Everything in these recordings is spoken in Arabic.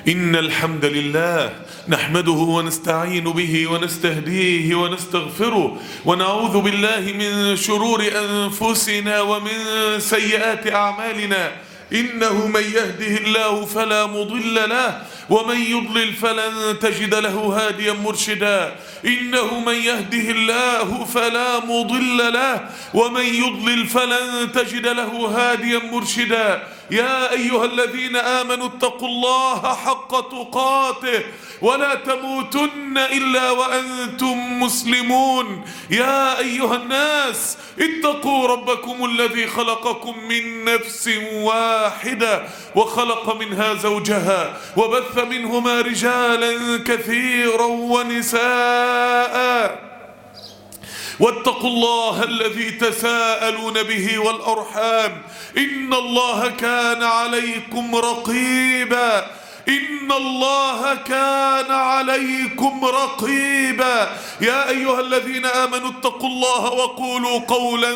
إن الحمد لله نحمده ونستعين به ونستهديه ونستغفره ونعوذ بالله من شرور أنفسنا ومن سيئات أعمالنا. إنه من يهده الله فلا مضل له ومن يضلل فلن تجد له هاديا مرشدا. إنه من يهده الله فلا مضل له ومن يضلل فلن تجد له هاديا مرشدا. يا أيها الذين آمنوا اتقوا الله حق تقاته ولا تموتن إلا وأنتم مسلمون. يا أيها الناس اتقوا ربكم الذي خلقكم من نفس واحدة وخلق منها زوجها وبث منهما رجالا كثيرا ونساء واتقوا الله الذي تساءلون به والأرحام إن الله كان عليكم رقيبا. إن الله كان عليكم رقيبا. يا أيها الذين آمنوا اتقوا الله وقولوا قولا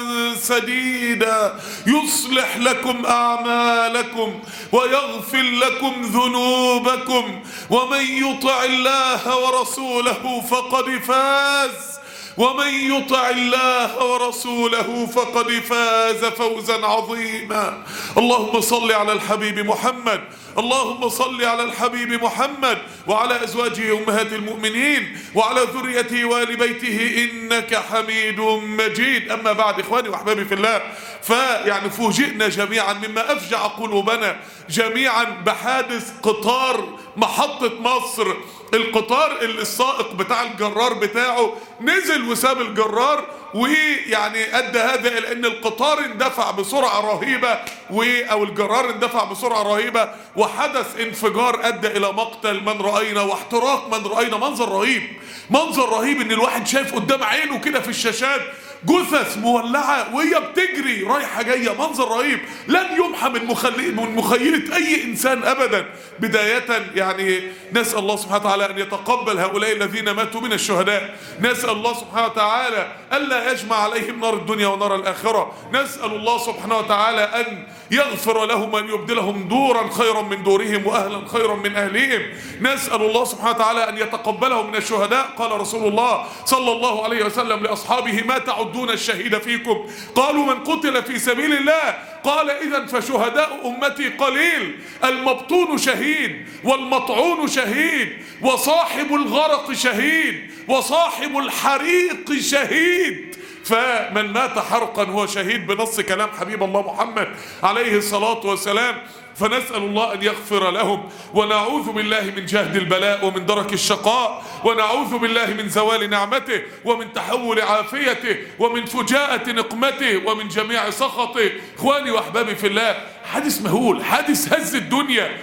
سديدا يصلح لكم أعمالكم ويغفر لكم ذنوبكم ومن يطع الله ورسوله فقد فاز. ومن يطع الله ورسوله فقد فاز فوزا عظيما. اللهم صل على الحبيب محمد. اللهم صل على الحبيب محمد وعلى أزواجه أمهات المؤمنين وعلى ذريته وآل بيته إنك حميد مجيد. أما بعد إخواني وأحبابي في الله، فوجئنا جميعا مما أفجع قلوبنا جميعا بحادث قطار محطة مصر. القطار السائق بتاع الجرار بتاعه نزل وساب الجرار، ويعني أدى هذا إلى أن القطار اندفع بسرعة رهيبة أو الجرار اندفع بسرعة رهيبة، وحدث انفجار أدى إلى مقتل من رأينا واحتراق من رأينا. منظر رهيب، منظر رهيب إن الواحد شايف قدام عينه كده في الشاشات جثث مولعة وهي بتجري رايحة جاية. منظر رهيب لن يمحى من مخيلة أي إنسان أبدا. بداية نسأل الله سبحانه وتعالى أن يتقبل هؤلاء الذين ماتوا من الشهداء. نسأل الله سبحانه وتعالى ألا يجمع عليهم نار الدنيا ونار الآخرة. نسأل الله سبحانه وتعالى أن يغفر لهم وأن يبدلهم دورا خيرا من دورهم وأهلا خيرا من أهلهم. نسأل الله سبحانه وتعالى أن يتقبلهم من الشهداء. قال رسول الله صلى الله عليه وسلم لأصحابه: ما تعدون الشهيد فيكم؟ قالوا: من قتل في سبيل الله. قال: إذن فشهداء أمتي قليل، المبطون شهيد والمطعون شهيد وصاحب الغرق شهيد وصاحب الحريق شهيد. فمن مات حرقا هو شهيد بنص كلام حبيب الله محمد عليه الصلاة والسلام. فنسأل الله أن يغفر لهم، ونعوذ بالله من جهد البلاء ومن درك الشقاء، ونعوذ بالله من زوال نعمته ومن تحول عافيته ومن فجاءة نقمته ومن جميع سخطه. إخواني وأحبابي في الله، حادث مهول، حادث هز الدنيا.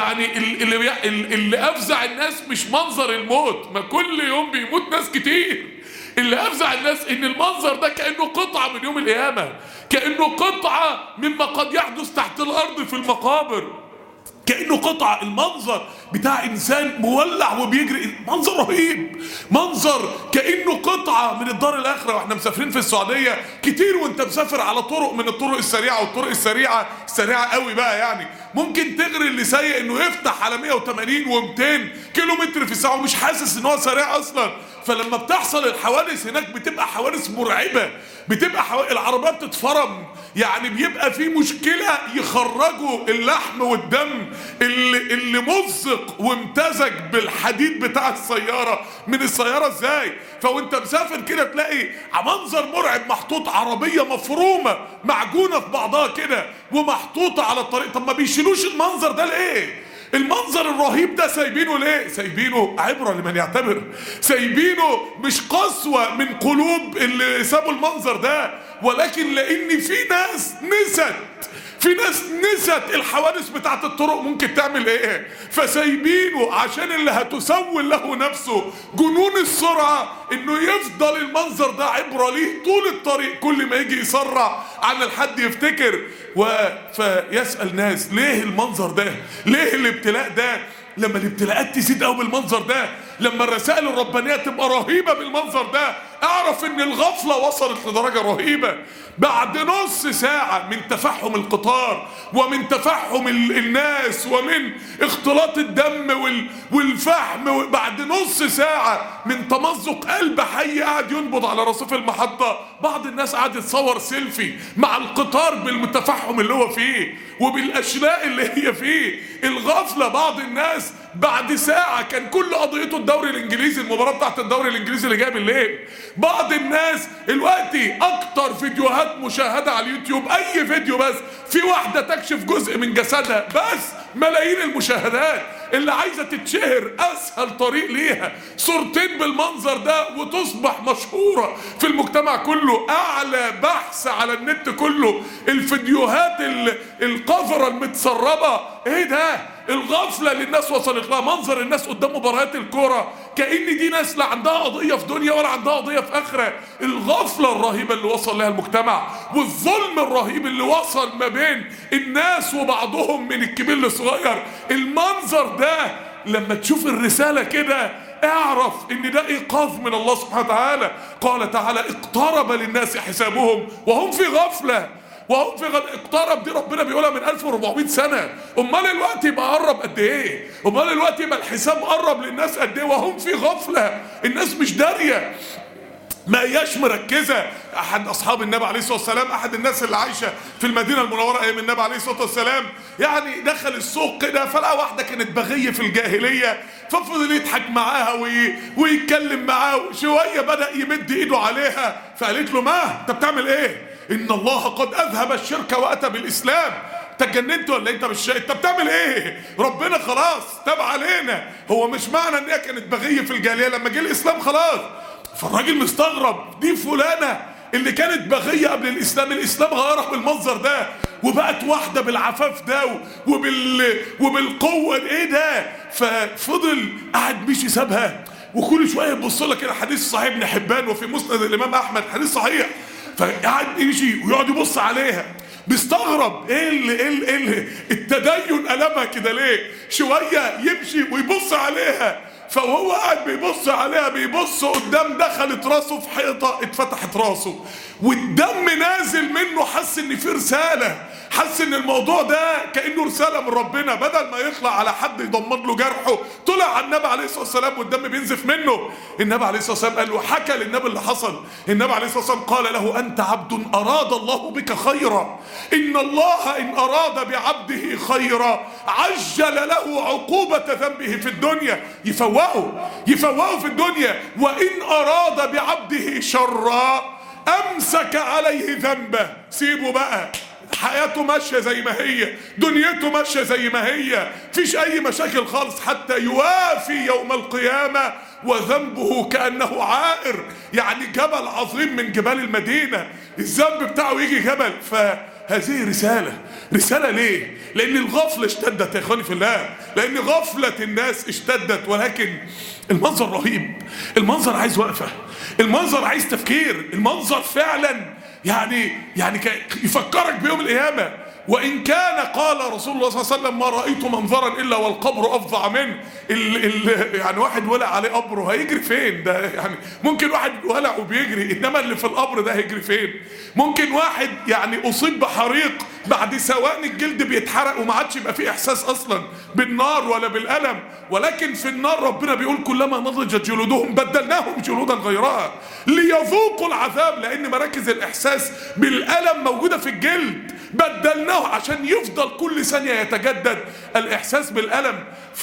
اللي أفزع الناس مش منظر الموت، ما كل يوم بيموت ناس كتير. اللي أفزع الناس إن المنظر ده كأنه قطعة من يوم القيامة، كأنه قطعة مما قد يحدث تحت الأرض في المقابر، كأنه قطعة. المنظر بتاع إنسان مولع وبيجري، منظر رهيب، منظر كأنه قطعة من الدار الآخرة. وإحنا مسافرين في السعودية كتير، وإنت مسافر على طرق من الطرق السريعة، والطرق السريعة قوي بقى، ممكن تغري اللي سايق إنه يفتح على 180 و200 كيلو متر في الساعة ومش حاسس إن هو سريع أصلا. فلما بتحصل الحوادث هناك بتبقى حوادث مرعبة، بتبقى العربية بتتفرم، بيبقى في مشكلة يخرجوا اللحم والدم اللي مزق وامتزج بالحديد بتاع السيارة من السيارة ازاي. فوانت مسافر كده تلاقي منظر مرعب، محطوط عربية مفرومة معجونة في بعضها كده ومحطوطة على الطريق. طب ما بيشيلوش المنظر ده ليه؟ المنظر الرهيب ده سايبينه ليه؟ سايبينه عبرة لمن يعتبر، سايبينه مش قسوة من قلوب اللي سابوا المنظر ده، ولكن لأن في ناس نسيت الحوادث بتاعت الطرق ممكن تعمل ايه، فسايبينه عشان اللي هتسول له نفسه جنون السرعة انه يفضل المنظر ده عبرة ليه طول الطريق. كل ما يجي يسرع عن الحد يفتكر فيسأل ناس: ليه المنظر ده؟ ليه الابتلاء ده؟ لما الابتلاءات تزيد قوي بالمنظر ده، لما الرسائل الربانية تبقى رهيبة بالمنظر ده، اعرف ان الغفلة وصلت لدرجة رهيبة. بعد نص ساعة من تفحم القطار ومن تفحم الناس ومن اختلاط الدم والفحم، بعد نص ساعة من تمزق قلب حي قاعد ينبض على رصيف المحطة، بعض الناس قاعد يتصور سيلفي مع القطار بالمتفحم اللي هو فيه وبالاشلاء اللي هي فيه. الغفلة بعض الناس بعد ساعة كان كل قضيته الدوري الانجليزي، المباراة بتاعت الدوري الانجليزي اللي جايه بالليل. بعض الناس دلوقتي اكتر فيديوهات مشاهدة على اليوتيوب اي فيديو بس في واحدة تكشف جزء من جسدها بس ملايين المشاهدات. اللي عايزة تتشهر اسهل طريق ليها صورتين بالمنظر ده وتصبح مشهورة في المجتمع كله. اعلى بحث على النت كله الفيديوهات القذرة المتسربة. ايه ده؟ الغفلة اللي الناس وصلت لها، منظر الناس قدام مباريات الكورة كأن دي ناس لا عندها قضية في دنيا ولا عندها قضية في آخرة. الغفلة الرهيبة اللي وصل لها المجتمع والظلم الرهيب اللي وصل ما بين الناس وبعضهم من الكبير للصغير. المنظر ده لما تشوف الرسالة كده اعرف ان ده ايقاظ من الله سبحانه وتعالى. قال تعالى اقترب للناس حسابهم وهم في غفلة وهم في اقترب دي ربنا بيقولها من 1400 سنة. امال الوقت يبقى قرب قد ايه؟ امال الوقت يبقى الحساب قرب للناس قد ايه وهم في غفلة؟ الناس مش دارية، ما هياش مركزة. احد اصحاب النبي عليه الصلاة والسلام، احد الناس اللي عايشة في المدينة المنورة ايام النبي عليه الصلاة والسلام، يعني دخل السوق كده فلقى واحدة كانت بغية في الجاهلية، ففضل يضحك معاها ويتكلم معاها. شوية بدأ يمد ايده عليها فقالت له ما انت بتعمل ايه؟ ان الله قد اذهب الشرك واتى بالاسلام. تجننت ولا انت مش انت بتعمل ايه؟ ربنا خلاص تاب علينا. هو مش معنى ان هي كانت بغيه في الجاهليه لما جه الاسلام خلاص. فالراجل مستغرب، دي فلانه اللي كانت بغيه قبل الاسلام، الاسلام غيرها بالمنظر ده وبقت واحده بالعفاف ده وبالقوه. ايه ده؟ ففضل قاعد مشي سابها وكل شويه يبص لها كده. حديث صحيح ابن حبان وفي مسند الامام احمد، حديث صحيح. فقعد يمشي ويقعد يبص عليها بيستغرب ايه اللي التدين قلبها كده ليه؟ شويه يمشي ويبص عليها، فهو قاعد بيبص عليها بيبص قدام دخلت راسه في حيطه اتفتحت راسه والدم نازل منه. حس ان في رساله، حس ان الموضوع ده كانه رساله من ربنا. بدل ما يطلع على حد يضمن له جرحه طلع على النبي عليه الصلاه والسلام والدم بينزف منه. النبي عليه الصلاه والسلام قال له، حكى للنبي اللي حصل. النبي عليه الصلاه والسلام قال له انت عبد اراد الله بك خيرا، ان الله ان اراد بعبده خيرا عجل له عقوبه ذنبه في الدنيا، يفوقه في الدنيا، وان اراد بعبده شرا امسك عليه ذنبه. سيبه بقى، حياته ماشية زي ما هي، دنيته ماشية زي ما هي، فيش اي مشاكل خالص، حتى يوافي يوم القيامة وذنبه كأنه عائر، يعني جبل عظيم من جبال المدينة الذنب بتاعه يجي جبل. فهذه رسالة ليه؟ لان الغفلة اشتدت يا اخواني في الله، لان غفلة الناس اشتدت. ولكن المنظر رهيب، المنظر عايز وقفة، المنظر عايز تفكير، المنظر فعلا يعني يفكرك بيوم القيامة. وإن كان قال رسول الله صلى الله عليه وسلم ما رأيت منظرا إلا والقبر أفظع منه. يعني واحد ولع عليه قبره هيجري فين ده؟ يعني ممكن واحد ولع وبيجري، إنما اللي في القبر ده هيجري فين؟ ممكن واحد يعني أصيب بحريق بعد ثواني الجلد بيتحرق وما عادش يبقى فيه إحساس أصلا بالنار ولا بالألم. ولكن في النار ربنا بيقول كلما نضجت جلودهم بدلناهم جلودا غيرها ليذوقوا العذاب، لأن مراكز الإحساس بالألم موجودة في الجلد، بدلناه عشان يفضل كل ثانية يتجدد الإحساس بالألم.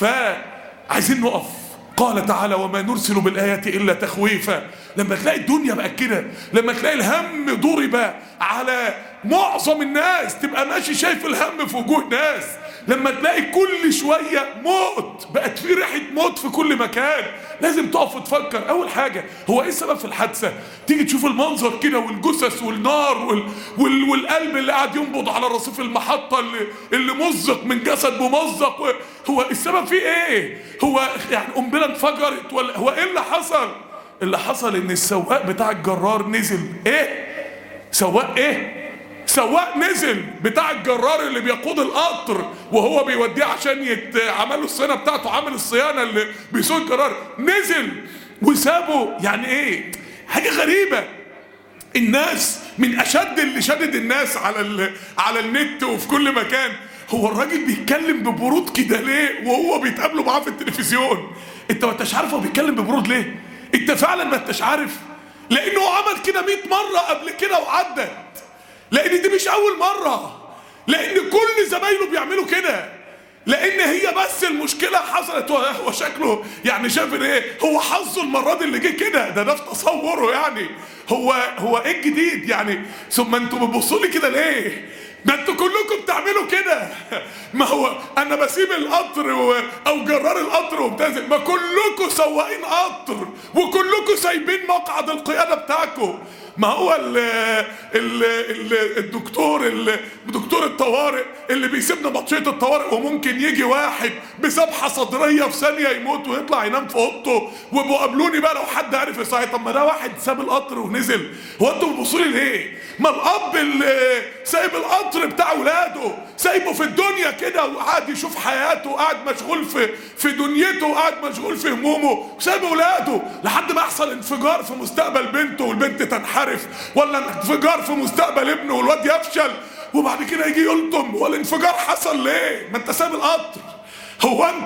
فعايزين نقف. قال تعالى وما نرسل بالآيات إلا تخويفا. لما تلاقي الدنيا بقى كده، لما تلاقي الهم ضرب على معظم الناس، تبقى ماشي شايف الهم في وجوه الناس، لما تلاقي كل شوية موت، بقت في ريحة موت في كل مكان، لازم تقف وتفكر. أول حاجة هو إيه السبب في الحادثة؟ تيجي تشوف المنظر كده والجثث والنار والقلب اللي قاعد ينبض على رصيف المحطة اللي مزق من جسد ممزق، هو السبب فيه إيه؟ هو يعني قنبلة انفجرت ولا هو إيه اللي حصل؟ اللي حصل إن السواق بتاع الجرار نزل. إيه؟ سواق إيه؟ سواق نزل بتاع الجرار اللي بيقود القطر وهو بيوديه عشان يتعمل له الصيانه بتاعته، عامل الصيانه اللي بيسوق الجرار، نزل وسابه. يعني ايه؟ حاجة غريبة. الناس من اشد اللي شدد الناس على النت وفي كل مكان، هو الراجل بيتكلم ببرود كده ليه وهو بيتقابلوا معاه في التلفزيون؟ انت ما انتش عارف هو بيتكلم ببرود ليه؟ انت فعلا ما انتش عارف؟ لانه عمل كده 100 مرة قبل كده وعدت، لان دي مش اول مرة، لان كل زمايله بيعملوا كده، لان هي بس المشكلة حصلت وهو شكله يعني شاف ايه، هو حظه المرة دي اللي جه كده، ده في تصوره يعني. هو ايه الجديد يعني؟ ثم انتوا بتبصوا لي كده ليه؟ ما انتوا كلكم بتعملوا كده. ما هو انا بسيب القطر او جرار القطر وبتنزل، ما كلكم سواقين قطر وكلكم سايبين مقعد القيادة بتاعكم. ما هو دكتور الطوارئ اللي بيسيبنا بطشية الطوارئ، وممكن يجي واحد بذبحة صدرية في ثانية يموت ويطلع ينام في اوضته، وابقوا قابلوني بقى لو حد عارف يصحي. طب ما ده واحد ساب القطر ونزل، هو انتوا بتبصوا لي ليه؟ ما الاب اللي سايب القطر بتاع اولاده، سايبه في الدنيا كده وقاعد يشوف حياته، وقاعد مشغول في دنيته، وقاعد مشغول في همومه، وسايب اولاده لحد ما يحصل انفجار في مستقبل بنته والبنت تنحرف، ولا انفجار في مستقبل ابنه والواد يفشل، وبعد كده يجي يلطم. هو الانفجار حصل ليه؟ ما انت سايب القطر. هو انت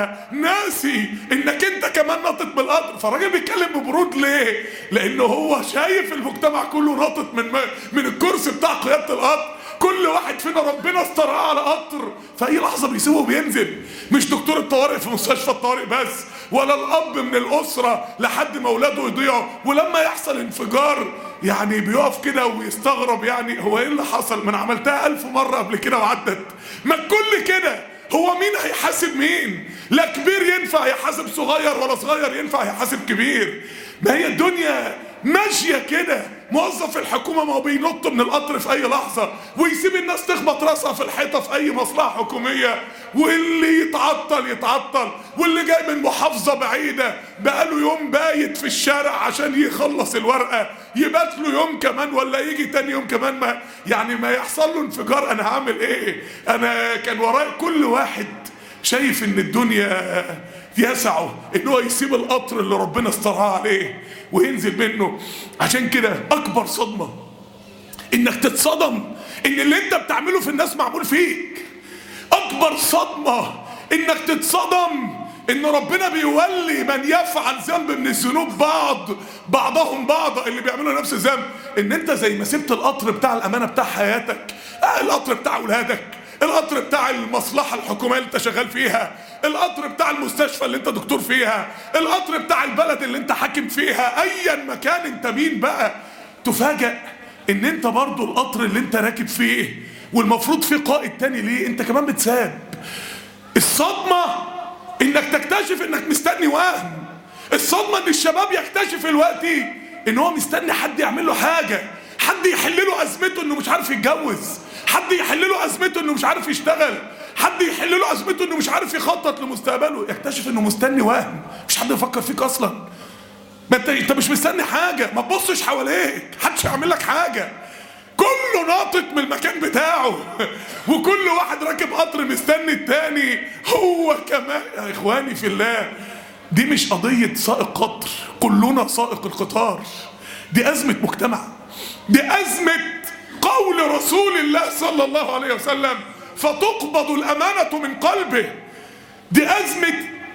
ناسي انك انت كمان ناطط بالقطر؟ فالراجل بيتكلم ببرود ليه؟ لانه هو شايف المجتمع كله ناطط من الكرسي بتاع قيادة القطر. كل واحد فينا ربنا استرعاه على قطر في اي لحظه بيسيبه وبينزل. مش دكتور الطوارئ في مستشفى الطوارئ بس، ولا الاب من الاسره لحد ما اولاده يضيعوا، ولما يحصل انفجار يعني بيقف كده ويستغرب، يعني هو ايه اللي حصل؟ ما انا عملتها 1000 مره قبل كده وعدت. ما الكل كده. هو مين هيحاسب مين؟ لا كبير ينفع يحاسب صغير، ولا صغير ينفع يحاسب كبير. ما هي الدنيا ماشيه كده. موظف الحكومه ما هو بينط من القطر في اي لحظه ويسيب الناس تخبط راسها في الحيطه في اي مصلحه حكوميه، واللي يتعطل، واللي جاي من محافظه بعيده بقاله يوم بايت في الشارع عشان يخلص الورقه، يبات له يوم كمان ولا يجي تاني يوم كمان، ما يحصل له انفجار. انا هعمل ايه؟ انا كان ورايا كل واحد شايف ان الدنيا يسعه ان هو يسيب القطر اللي ربنا استرعاه عليه وينزل منه. عشان كده اكبر صدمه انك تتصدم ان اللي انت بتعمله في الناس معمول فيك. اكبر صدمه انك تتصدم ان ربنا بيولي من يفعل ذنب من الذنوب بعضهم بعضا، اللي بيعملوا نفس الذنب. ان انت زي ما سبت القطر بتاع الامانه بتاع حياتك، القطر بتاع اولادك، القطر بتاع المصلحة الحكومية اللي انت شغال فيها، القطر بتاع المستشفى اللي انت دكتور فيها، القطر بتاع البلد اللي انت حاكم فيها، ايا مكان انت مين بقى، تفاجأ ان انت برضو القطر اللي انت راكب فيه والمفروض فيه قائد تاني ليه انت كمان بتساب. الصدمة انك تكتشف انك مستني وهم. الصدمة ان الشباب يكتشف الوقت ان هو مستني حد يعمل له حاجة، حد يحل له ازمته انه مش عارف يتجوز، حد يحل له ازمته انه مش عارف يشتغل، حد يحل له ازمته انه مش عارف يخطط لمستقبله. يكتشف انه مستني وهم، مش حد يفكر فيك اصلا. ما انت مش مستني حاجه، ما تبصش حواليك، محدش هيعمل لك حاجه، كله ناطط من المكان بتاعه وكل واحد راكب قطر مستني التاني هو كمان. يا اخواني في الله، دي مش قضيه سائق قطر، كلنا سائق القطار. دي ازمه مجتمع، دي ازمه قول رسول الله صلى الله عليه وسلم فتقبض الأمانة من قلبه. دي أزمة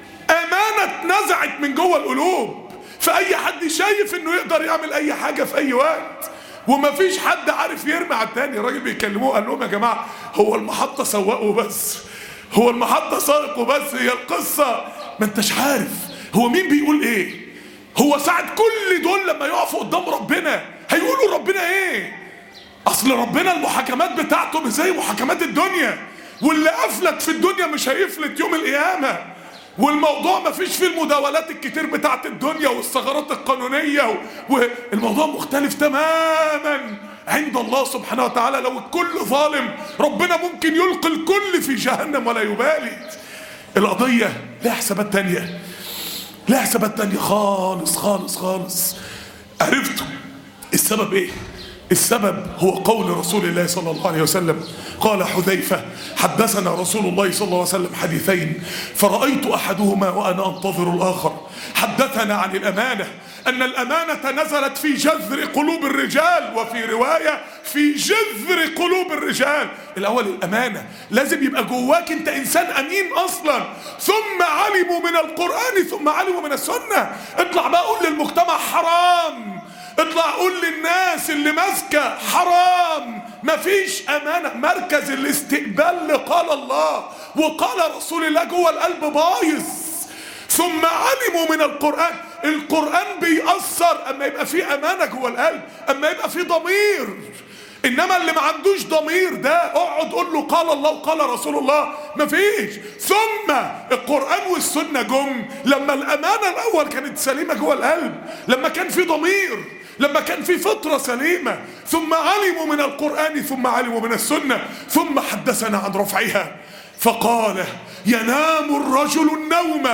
أمانة نزعت من جوه القلوب، فأي حد شايف إنه يقدر يعمل أي حاجة في أي وقت، ومفيش حد عارف يرمي على التاني. الراجل بيكلموه قال لهم يا جماعة هو المحطة سواقه بس، هو المحطة سائقه بس، هي القصة ما انتش عارف هو مين بيقول ايه. هو ساعة كل دول لما يقفوا قدام ربنا هيقولوا ربنا ايه؟ اصل ربنا المحاكمات بتاعته مش زي محاكمات الدنيا، واللي افلت في الدنيا مش هيفلت يوم القيامه. والموضوع ما فيش فيه المداولات الكتير بتاعت الدنيا والثغرات القانونيه والموضوع مختلف تماما عند الله سبحانه وتعالى. لو الكل ظالم ربنا ممكن يلقي الكل في جهنم ولا يبالي. القضيه لها حسابات تانيه، لها حسابات تانيه خالص خالص خالص. عرفتوا السبب ايه؟ السبب هو قول رسول الله صلى الله عليه وسلم، قال حذيفة: حدثنا رسول الله صلى الله عليه وسلم حديثين فرأيت أحدهما وأنا أنتظر الآخر. حدثنا عن الأمانة، أن الأمانة نزلت في جذر قلوب الرجال، وفي رواية في جذر قلوب الرجال. الأول الأمانة، لازم يبقى جواك أنت إنسان أمين أصلا، ثم علموا من القرآن ثم علموا من السنة. اطلع بقى قول للمجتمع حرام، اطلع قول للناس اللي ماسكة حرام، مفيش أمانة. مركز الاستقبال لقال الله وقال رسول الله جوه القلب بايظ. ثم علموا من القرآن، القرآن بيأثر اما يبقى فيه أمانة جوه القلب، اما يبقى فيه ضمير. انما اللي ما عندوش ضمير ده اقعد قول له قال الله وقال رسول الله، مفيش. ثم القرآن والسنة جم لما الأمانة الأول كانت سليمة جوه القلب، لما كان في ضمير، لما كان في فطرة سليمة. ثم علموا من القرآن ثم علموا من السنة. ثم حدثنا عن رفعها فقال: ينام الرجل النوم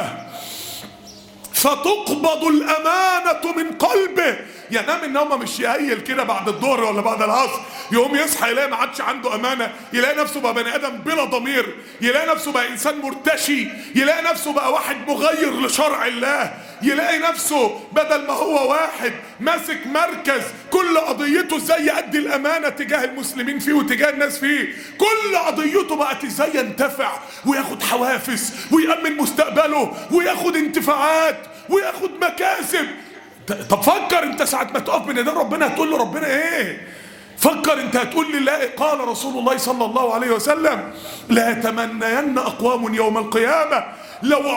فتقبض الأمانة من قلبه. ينام النوم مش يهيل كده بعد الظهر ولا بعد العصر، يقوم يصحى يلاقي ما عادش عنده أمانة، يلاقي نفسه بقى بني آدم بلا ضمير، يلاقي نفسه بقى إنسان مرتشي، يلاقي نفسه بقى واحد مغير لشرع الله، يلاقي نفسه بدل ما هو واحد ماسك مركز كل قضيته ازاي يؤدي الأمانة تجاه المسلمين فيه وتجاه الناس فيه، كل قضيته بقت ازاي ينتفع وياخد حوافز ويأمن مستقبله وياخد انتفاعات وياخد مكاسب. طب فكر انت ساعة ما تقف بين يدين ربنا هتقول له ربنا ايه؟ فكر انت هتقول لي لا، قال رسول الله صلى الله عليه وسلم: لا يتمنين أقوام يوم القيامة لو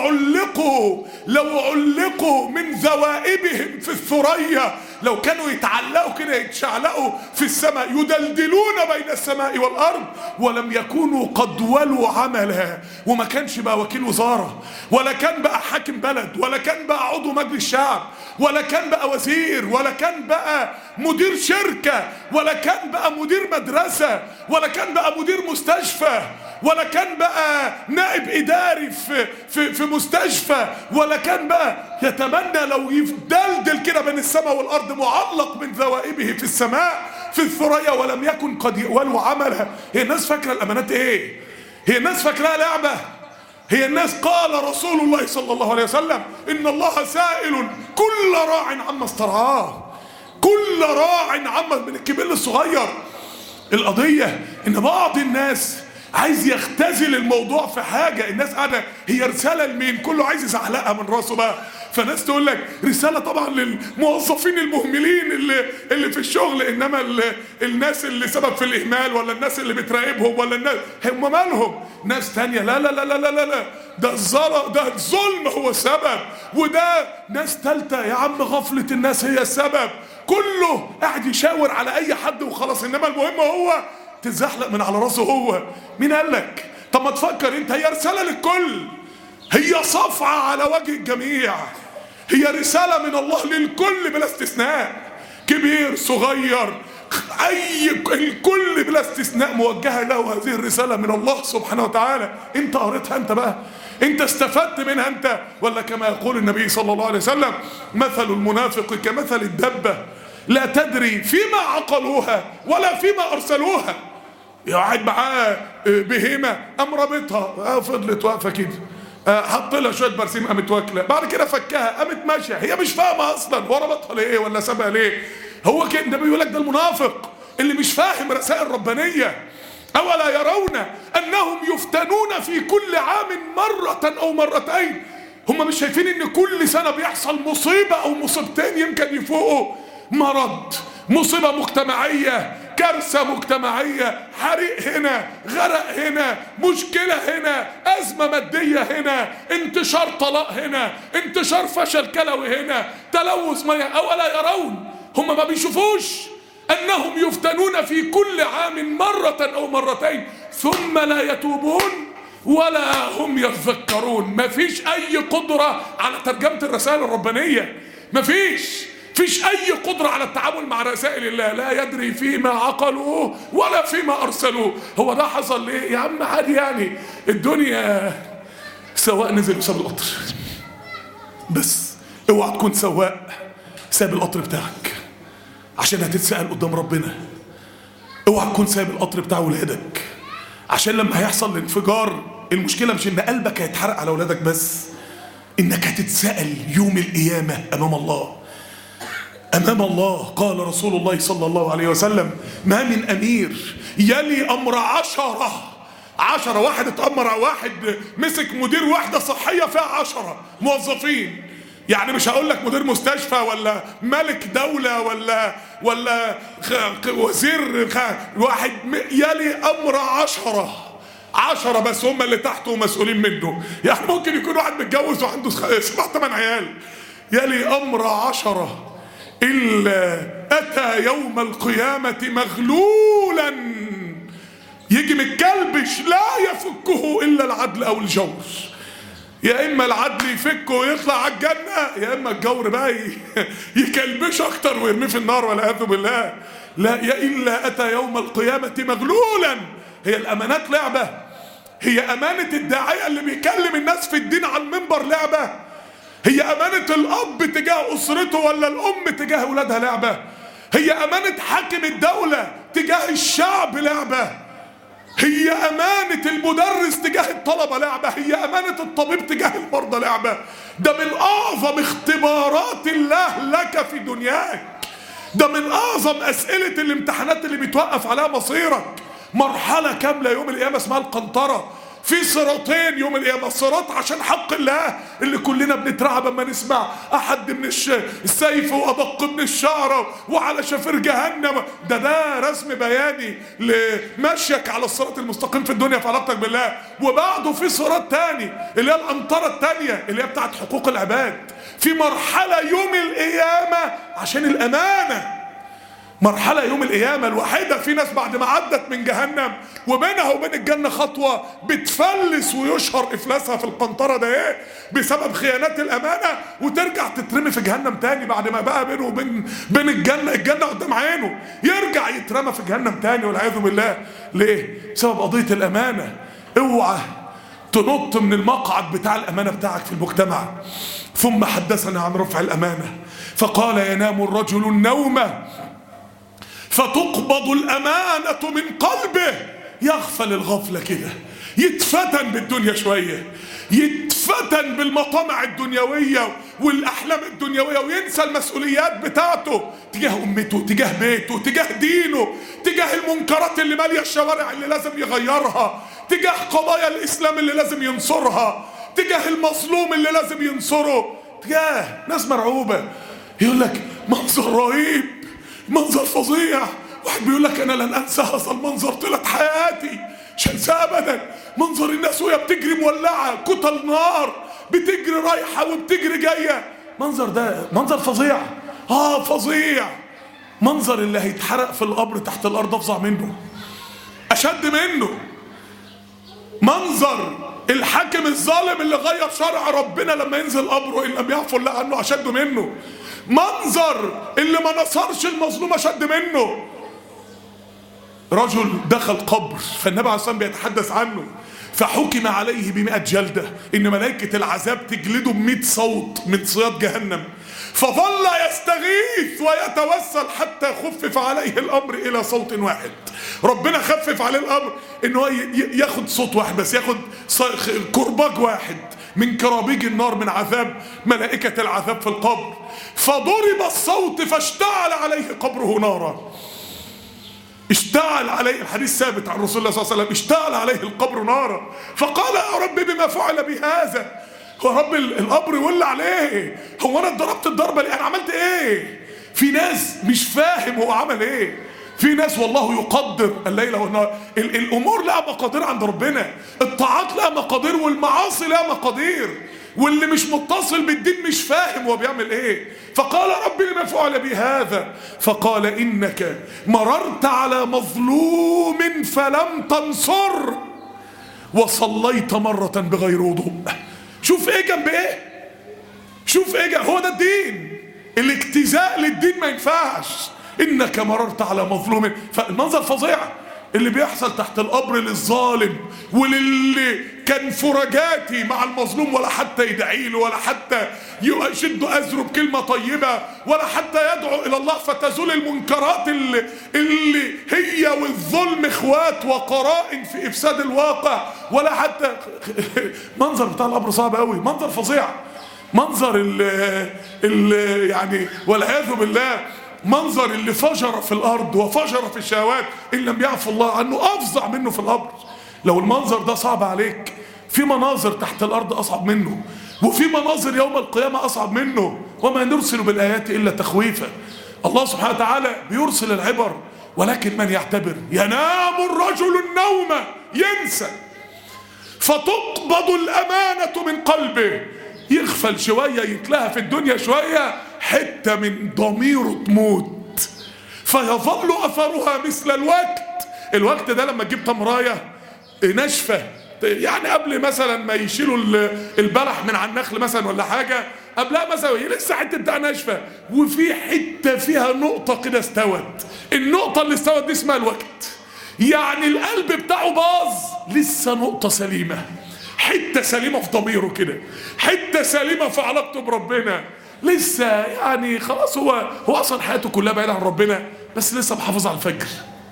علقوا من ذوائبهم في الثريا، لو كانوا يتعلقوا كده يتشعلقوا في السماء، يدلدلون بين السماء والأرض، ولم يكونوا قد ولوا عملا، وما كانش بقى وكيل وزارة، ولا كان بقى حاكم بلد، ولا كان بقى عضو مجلس شعب، ولا كان بقى وزير، ولا كان بقى مدير شركة، ولا كان بقى مدير مدرسة، ولا كان بقى مدير مستشفى، ولا كان بقى نائب إداري في مستشفى، ولا كان بقى يتمنى لو يدلدل كده بين السماء والأرض معلق من ذوائبه في السماء في الثريا ولم يكن قد يولوا عملها. هي الناس فاكرة الأمانات إيه؟ هي الناس فاكراها لعبة؟ هي الناس قال رسول الله صلى الله عليه وسلم: إن الله سائل كل راع عما استرعاه، كل راع عما، من الكبير للصغير. القضية إن بعض الناس عايز يختزل الموضوع في حاجة، الناس قاعدة هي رسالة لمين؟ كله عايز يزعلقها من راسه بقى. فناس تقول لك رسالة طبعا للموظفين المهملين اللي في الشغل، انما الناس اللي سبب في الاهمال، ولا الناس اللي بتراقبهم، ولا الناس هم مالهم؟ ناس تانية لا لا لا لا لا لا، ده الظلم هو السبب، وده ناس تالتة يا عم غفلة الناس هي السبب. كله قاعد يشاور على اي حد وخلاص، انما المهم هو تتزحلق من على راسه هو. مين قال لك؟ طب ما تفكر انت، هي رسالة للكل، هي صفعة على وجه الجميع، هي رسالة من الله للكل بلا استثناء، كبير صغير الكل بلا استثناء موجهة له هذه الرسالة من الله سبحانه وتعالى. انت قريتها انت بقى؟ انت استفدت منها انت؟ ولا كما يقول النبي صلى الله عليه وسلم: مثل المنافق كمثل الدبة لا تدري فيما عقلوها ولا فيما أرسلوها. قاعد معاه بهيمة قام رابطها، فضلت واقفة كده، حط لها شوية برسيم قامت واكلة، بعد كده فكها قامت ماشية، هي مش فاهمة أصلا وربطها ليه ولا سابها ليه. هو كده النبي بيقول لك ده المنافق اللي مش فاهم رسائل ربانية. أولا يرون أنهم يفتنون في كل عام مرة أو مرتين؟ هم مش شايفين إن كل سنة بيحصل مصيبة أو مصيبتين يمكن يفوقوا؟ مرض، مصيبة مجتمعية، كارثة مجتمعية، حريق هنا، غرق هنا، مشكلة هنا، أزمة مادية هنا، انتشار طلاق هنا، انتشار فشل كلوي هنا، تلوث مياه. أولا يرون، هم ما بيشوفوش أنهم يفتنون في كل عام مرة أو مرتين ثم لا يتوبون ولا هم يتذكرون. مفيش أي قدرة على ترجمة الرسائل الربانية، مفيش أي قدرة على التعامل مع رسائل الله. لا يدري فيما عقلوه ولا فيما أرسلوه. هو ده حصل ليه؟ يا عم عادي يعني، الدنيا سواق نزل وساب القطر، بس اوعى تكون سواق ساب القطر بتاعك عشان هتتسأل قدام ربنا. اوعى تكون ساب القطر بتاع ولادك عشان لما هيحصل الانفجار المشكلة مش ان قلبك هيتحرق على اولادك بس، انك هتتسأل يوم القيامة امام الله. امام الله قال رسول الله صلى الله عليه وسلم: ما من امير يلي امر 10 واحد اتأمر على واحد، مسك مدير وحدة صحية فيها 10 موظفين، يعني مش هقول لك مدير مستشفى ولا ملك دولة ولا وزير واحد، يلي امر 10 بس هم اللي تحته مسؤولين منه. يعني ممكن يكون واحد متجوز وعنده 7-8 عيال. يلي امر 10 إلا أتى يوم القيامة مغلولا، يجي متكلبش لا يفكه إلا العدل أو الجور. يا إما العدل يفكه ويطلع على الجنة، يا إما الجور بقى يكلبش أكتر ويرميه في النار والعياذ بالله. لا إلا أتى يوم القيامة مغلولا. هي الأمانات لعبة؟ هي أمانة الداعية اللي بيكلم الناس في الدين على المنبر لعبة؟ هي أمانة الأب تجاه أسرته ولا الأم تجاه أولادها لعبة؟ هي أمانة حاكم الدولة تجاه الشعب لعبة؟ هي أمانة المدرس تجاه الطلبة لعبة؟ هي أمانة الطبيب تجاه المرضى لعبة؟ ده من أعظم اختبارات الله لك في دنياك، ده من أعظم أسئلة الامتحانات اللي بيتوقف عليها مصيرك. مرحلة كاملة يوم القيامة اسمها القنطرة. في صراطين يوم القيامة، صراط عشان حق الله اللي كلنا بنترعب اما نسمع احد من السيف وادق من الشعرة وعلى شفير جهنم، ده رسم بياني لمشيك على الصراط المستقيم في الدنيا في علاقتك بالله. وبعده في صراط تاني اللي هي القنطرة التانية اللي هي بتاعت حقوق العباد. في مرحلة يوم القيامة عشان الامانة، مرحلة يوم القيامة الوحيدة. في ناس بعد ما عدت من جهنم وبينها وبين الجنة خطوة بتفلس ويشهر إفلاسها في القنطرة ده إيه؟ بسبب خيانات الأمانة، وترجع تترمي في جهنم تاني بعد ما بقى بينه وبين الجنة قدام عينه، يرجع يترمى في جهنم تاني والعياذ بالله. ليه؟ بسبب قضية الأمانة. اوعى تنط من المقعد بتاع الأمانة بتاعك في المجتمع. ثم حدثنا عن رفع الأمانة فقال: ينام الرجل النوم فتقبض الأمانة من قلبه، يغفل الغفلة كده، يتفتن بالدنيا شوية، يتفتن بالمطامع الدنيوية والأحلام الدنيوية، وينسى المسؤوليات بتاعته تجاه أمته، تجاه بيته، تجاه دينه، تجاه المنكرات اللي مالية الشوارع اللي لازم يغيرها، تجاه قضايا الإسلام اللي لازم ينصرها، تجاه المظلوم اللي لازم ينصره، تجاه ناس مرعوبة. يقول لك منظر رهيب، منظر فظيع. واحد بيقول لك انا لن انسى هذا المنظر طيلة حياتي، مش هنساه ابدا. منظر الناس وهي بتجري مولعه، كتل نار بتجري رايحه وبتجري جايه. منظر ده منظر فظيع، فظيع. منظر اللي هيتحرق في القبر تحت الارض افظع منه، اشد منه. منظر الحاكم الظالم اللي غير شرع ربنا لما ينزل قبره ان لم يعفو الله عنه اشد منه. منظر اللي ما نصرش المظلوم اشد منه. رجل دخل قبر فالنبي عليه الصلاة والسلام بيتحدث عنه، فحكم عليه ب100 جلدة، ان ملائكة العذاب تجلده ب100 صوت من صياد جهنم. فظل يستغيث ويتوسل حتى خفف عليه الامر الى صوت واحد. ربنا خفف عليه الامر انه ياخد صوت واحد بس، ياخد كرباج واحد من كرابيج النار من عذاب ملائكة العذاب في القبر. فضرب الصوت فاشتعل عليه قبره نارا. اشتعل عليه، الحديث ثابت عن رسول الله صلى الله عليه وسلم، اشتعل عليه القبر نارا. فقال: يا رب بما فعل بهذا؟ هو رب القبر يولع عليه؟ هو انا اتضربت الضربه ليه؟ انا عملت ايه؟ في ناس مش فاهم هو عمل ايه. في ناس والله يقدر الليل والنهار. الامور لها مقادير عند ربنا، الطاعات لها مقادير والمعاصي لها مقادير، واللي مش متصل بالدين مش فاهم هو بيعمل ايه. فقال: ربي لما فعل بي هذا؟ فقال: انك مررت على مظلوم فلم تنصر وصليت مرة بغير وضوء. شوف ايه جنب ايه، شوف ايه جنب. هو ده الدين. الاجتزاء للدين ما ينفعش. انك مررت على مظلوم، فالمنظر فظيع. اللي بيحصل تحت القبر للظالم وللي كان فرجاتي مع المظلوم، ولا حتى يدعي له، ولا حتى يشد أزره بكلمة طيبة، ولا حتى يدعو إلى الله فتزول المنكرات اللي هي والظلم إخوات وقرائن في إفساد الواقع، ولا حتى منظر بتاع القبر صعب قوي، منظر فظيع، منظر يعني والعياذ بالله، منظر اللي فجر في الأرض وفجر في الشهوات إن لم يعفو الله عنه أفظع منه في القبر. لو المنظر ده صعب عليك، في مناظر تحت الأرض أصعب منه، وفي مناظر يوم القيامة أصعب منه. وما نرسل بالآيات إلا تخويفا. الله سبحانه وتعالى بيرسل العبر، ولكن من يعتبر. ينام الرجل النوم ينسى فتقبض الأمانة من قلبه، يغفل شوية، يتلهى في الدنيا شوية، حتة من ضميره تموت، فيظل أثرها مثل الوقت ده لما تجيب تمراية ناشفة، يعني قبل مثلا ما يشيلوا البلح من على النخل مثلا ولا حاجة، قبلها مثلا هي لسه حتة بتاع ناشفة، وفي حتة فيها نقطة كده استوت، النقطة اللي استوت دي اسمها الوقت. يعني القلب بتاعه باظ، لسه نقطة سليمة، حتة سليمة في ضميره كده، حتة سليمة في علاقته بربنا، لسه يعني خلاص هو اصلا حياته كلها بعيدة عن ربنا، بس لسه محافظ على الفجر،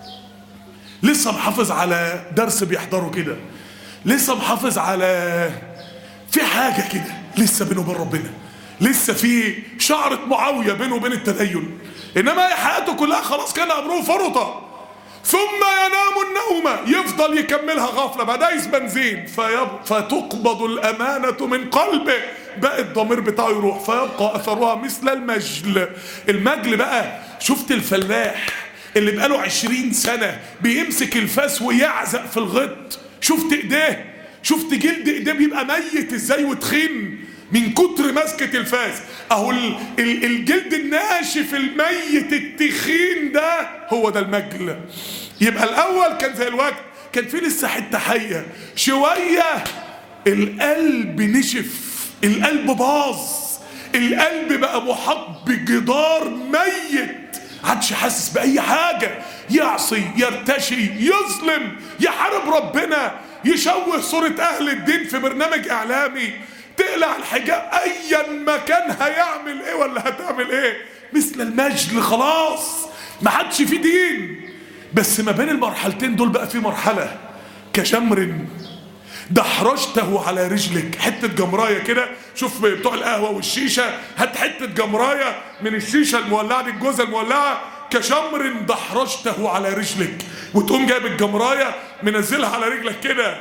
لسه محافظ على درس بيحضره كده، لسه محافظ على في حاجة كده لسه بينه وبين ربنا، لسه في شعرة معاوية بينه وبين التدين. انما حياته كلها خلاص كان امره فرطة، ثم ينام النوم، يفضل يكملها غفلة، بقى دايس بنزين، فتقبض الأمانة من قلبه، بقى الضمير بتاعه يروح، فيبقى أثرها مثل المجل بقى. شفت الفلاح اللي بقاله 20 سنة بيمسك الفاس ويعزق في الغط، شفت ايديه، شفت جلد ايديه بيبقى ميت ازاي وتخين من كتر مسكة الفاس. اهو الجلد الناشف الميت التخين ده هو ده المجل. يبقى الاول كان زي الوقت، كان فيه لسه حته حيه شويه، القلب نشف، القلب باظ، القلب بقى محاط بجدار ميت، عادش حاسس باي حاجه، يعصي، يرتشي، يظلم، يحارب ربنا، يشوه صوره اهل الدين في برنامج اعلامي، تقلع الحجاب ايا ما كان هيعمل ايه ولا هتعمل ايه، مثل المجل، خلاص ما حدش فيه دين. بس ما بين المرحلتين دول بقى في مرحله كشمر دحرجته على رجلك، حته جمرايه كده، شوف بتوع القهوه والشيشه، هات حته جمرايه من الشيشه المولعه دي، الجوزه المولعه، كشمر دحرجته على رجلك، وتقوم جايب الجمرايه منزلها على رجلك كده،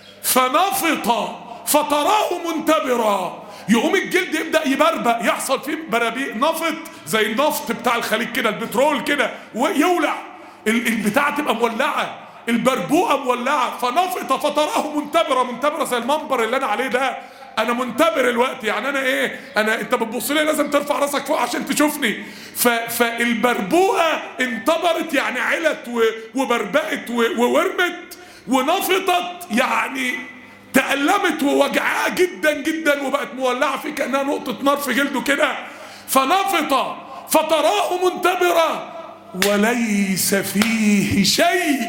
فنفط فتراه منتبرا، يقوم الجلد يبدأ يبربق، يحصل فيه برابيق، نفط زي النفط بتاع الخليج كده، البترول كده، ويولع، البتاعة تبقى مولعة، البربوقة مولعة، فنفط فتراه منتبرا، منتبرا زي المنبر اللي انا عليه ده، انا منتبر الوقت، يعني انا ايه، انت بتبص لي لازم ترفع راسك فوق عشان تشوفني، فالبربوقة انتبرت يعني علت وبربقت وورمت، ونفطت يعني تألمت ووجعها جدا جدا، وبقت مولعة فيه كأنها نقطة نار في جلده كده، فنفط فتراه منتبرا وليس فيه شيء.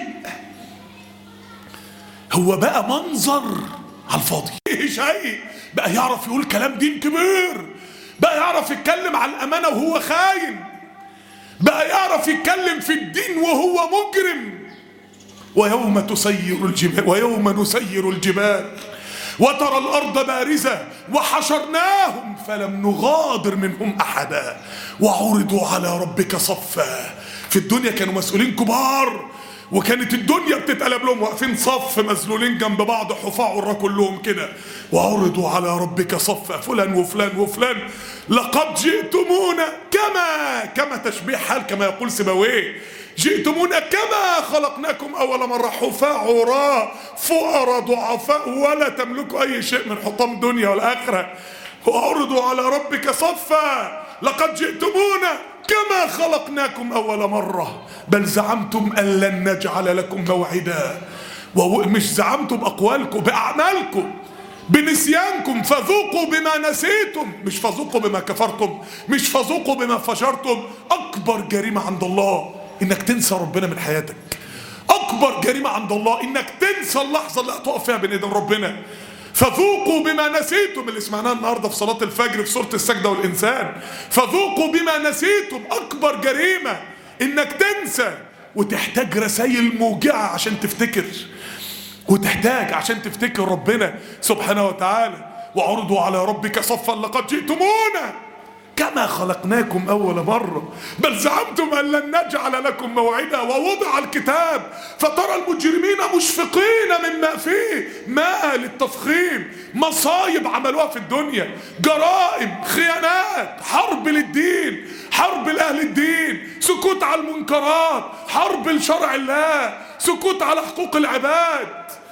هو بقى منظر على الفاضي، فيه شيء، بقى يعرف يقول كلام دين كبير، بقى يعرف يتكلم على الأمانة وهو خاين، بقى يعرف يتكلم في الدين وهو مجرم. ويوم نسير الجبال وترى الأرض بارزة وحشرناهم فلم نغادر منهم أحدا وعرضوا على ربك صفا. في الدنيا كانوا مسؤولين كبار، وكانت الدنيا بتتقلب لهم واقفين صف مذلولين جنب بعض، حفاة عرى كلهم كده، وعرضوا على ربك صفا، فلان وفلان وفلان، لقد جئتمونا كما تشبيه حال، كما يقول سيبويه، جئتمونا كما خلقناكم أول مرة، حفاة عراة فقراء ضعفاء ولا تملكوا أي شيء من حطام الدنيا والآخرة، وعرضوا على ربك صفا، لقد جئتمونا كما خلقناكم أول مرة، بل زعمتم أن لن نجعل لكم موعدا. ومش زعمتم بأقوالكم، بأعمالكم، بنسيانكم، فذوقوا بما نسيتم، مش فذوقوا بما كفرتم، مش فذوقوا بما فجرتم. أكبر جريمة عند الله إنك تنسى ربنا من حياتك، اكبر جريمة عند الله انك تنسى اللحظة اللي هتقف فيها بين ايدين ربنا. فذوقوا بما نسيتم اللي سمعناه النهارده في صلاة الفجر في سورة السجدة والإنسان. فذوقوا بما نسيتم، أكبر جريمة إنك تنسى وتحتاج رسائل موجعة عشان تفتكر، وتحتاج عشان تفتكر ربنا سبحانه وتعالى. وعرضوا على ربك صفا لقد جئتمونا كما خلقناكم أول مرة بل زعمتم أن لن نجعل لكم موعدا ووضع الكتاب فترى المجرمين مشفقين مما فيه. ما للتفخيم، مصايب عملوها في الدنيا، جرائم، خيانات، حرب للدين، حرب لأهل الدين، سكوت على المنكرات، حرب لشرع الله، سكوت على حقوق العباد.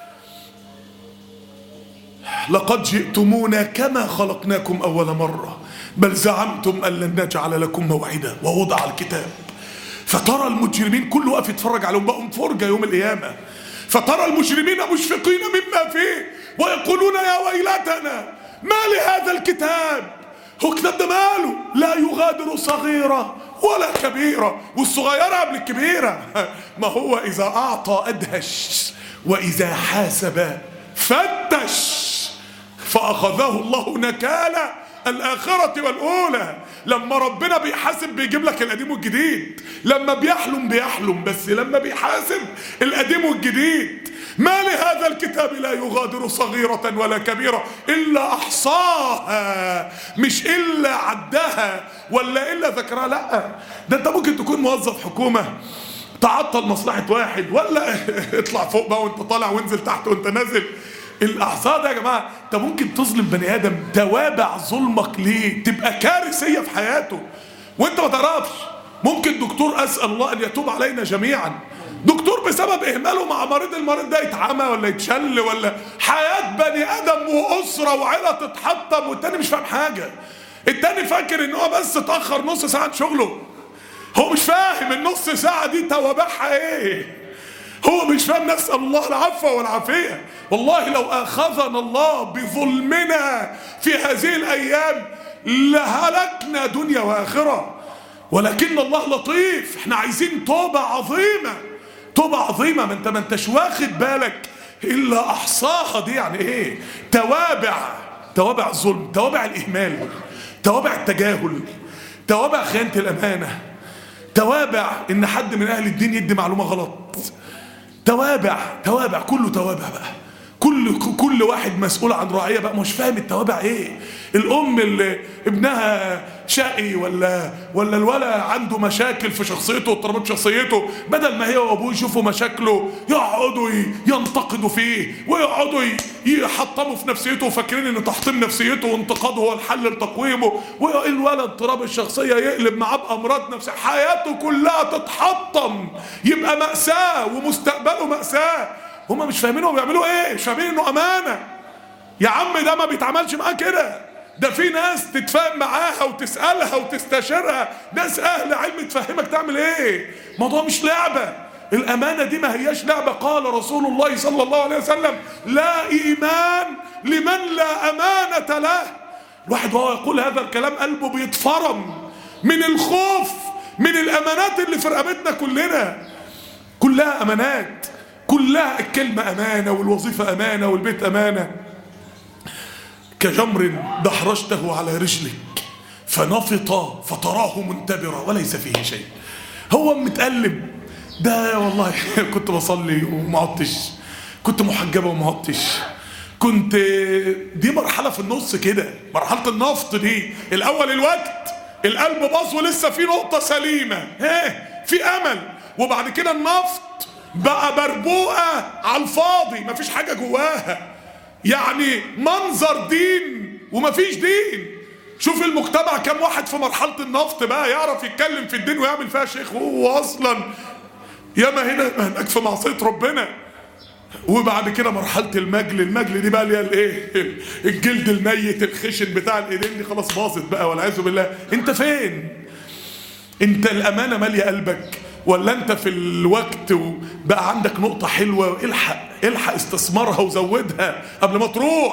لقد جئتمونا كما خلقناكم أول مرة بل زعمتم أن لن نجعل لكم موعدا ووضع الكتاب فترى المجرمين، كله واقف يتفرج عليهم بقوا فرجة يوم القيامة. فترى المجرمين مشفقين مما فيه ويقولون يا ويلتنا ما لهذا الكتاب، هو الكتاب ده ماله لا يغادر صغيرة ولا كبيرة، والصغيرة قبل الكبيرة. ما هو إذا أعطى أدهش وإذا حاسب فتش فأخذه الله نكالا الآخرة والأولى. لما ربنا بيحاسب بيجيب لك القديم والجديد، لما بيحلم بس لما بيحاسب القديم والجديد. ما لهذا الكتاب لا يغادر صغيرة ولا كبيرة إلا أحصاها، مش إلا عدها ولا إلا ذكرها. لا، ده أنت ممكن تكون موظف حكومة تعطل مصلحة واحد، ولا اطلع فوق بقى وانت طالع وانزل تحت وانت نازل. الأحصاء ده يا جماعة انت ممكن تظلم بني آدم، توابع ظلمك ليه تبقى كارثية في حياته وانت ما تعرفش. ممكن دكتور، أسأل الله أن يتوب علينا جميعا، دكتور بسبب إهماله مع مريض، المريض ده يتعمى ولا يتشل، ولا حياة بني آدم وأسرة وعيلة تتحطم، والتاني مش فاهم حاجة. التاني فاكر إن هو بس اتأخر نص ساعة عن شغله، هو مش فاهم النص ساعة دي توابعها إيه، هو مش فاهم. نسأل الله العفو والعافية. والله لو أخذنا الله بظلمنا في هذه الأيام لهلكنا دنيا وآخرة، ولكن الله لطيف. احنا عايزين توبة عظيمة، توبة عظيمة. ما انتش واخد بالك إلا أحصاها دي يعني إيه؟ توابع الظلم، توابع الإهمال، توابع التجاهل، توابع خيانة الأمانة، توابع إن حد من أهل الدين يدي معلومة غلط، توابع كله توابع بقى. كل واحد مسؤول عن رعية بقى مش فاهم التوابع ايه. الام اللي ابنها شقي ولا الولد عنده مشاكل في شخصيته واضطرابات شخصيته، بدل ما هي وابوه يشوفوا مشاكله يقعدوا ينتقدوا فيه ويقعدوا يحطموا في نفسيته وفاكرين ان تحطيم نفسيته وانتقاده هو الحل لتقويمه، والولد اضطراب الشخصية يقلب معاه بأمراض نفسية، حياته كلها تتحطم، يبقى مأساة ومستقبله مأساة. هما مش فاهمين هما بيعملوا ايه، مش فاهمين انه امانه. يا عم ده ما بيتعملش معاه كده، ده في ناس تتفاهم معاها وتسالها وتستشيرها، ناس اهل علم تفهمك تعمل ايه. الموضوع مش لعبه، الامانه دي ما هياش لعبه. قال رسول الله صلى الله عليه وسلم لا ايمان لمن لا امانه له. الواحد وهو يقول هذا الكلام قلبه بيتفرم من الخوف من الامانات اللي في رقبتنا كلنا، كلها امانات، كلها الكلمة أمانة والوظيفة أمانة والبيت أمانة. كجمر دحرجته على رجلك فنفط فتراه منتبرا وليس فيه شيء. هو متقلب ده والله كنت بصلي وما عدتش، كنت محجبة وما عدتش، كنت دي مرحلة في النص كده، مرحلة النفط دي. الأول الوقت القلب باظ ولسه في نقطة سليمة، في أمل، وبعد كده النفط بقى بربوقة على الفاضي، مفيش حاجة جواها، يعني منظر دين ومفيش دين. شوف المجتمع كم واحد في مرحلة النفط بقى يعرف يتكلم في الدين ويعمل فيها شيخ، وهو أصلا ياما هنا هناك في معصية ربنا. وبعد كده مرحلة المجل دي بقى اللي هي الايه، الجلد الميت الخشن بتاع الايدين دي خلاص باظت بقى والعياذ بالله. انت فين؟ انت الأمانة مالية قلبك ولا انت في الوقت وبقى عندك نقطة حلوة الحق استثمرها وزودها قبل ما تروح.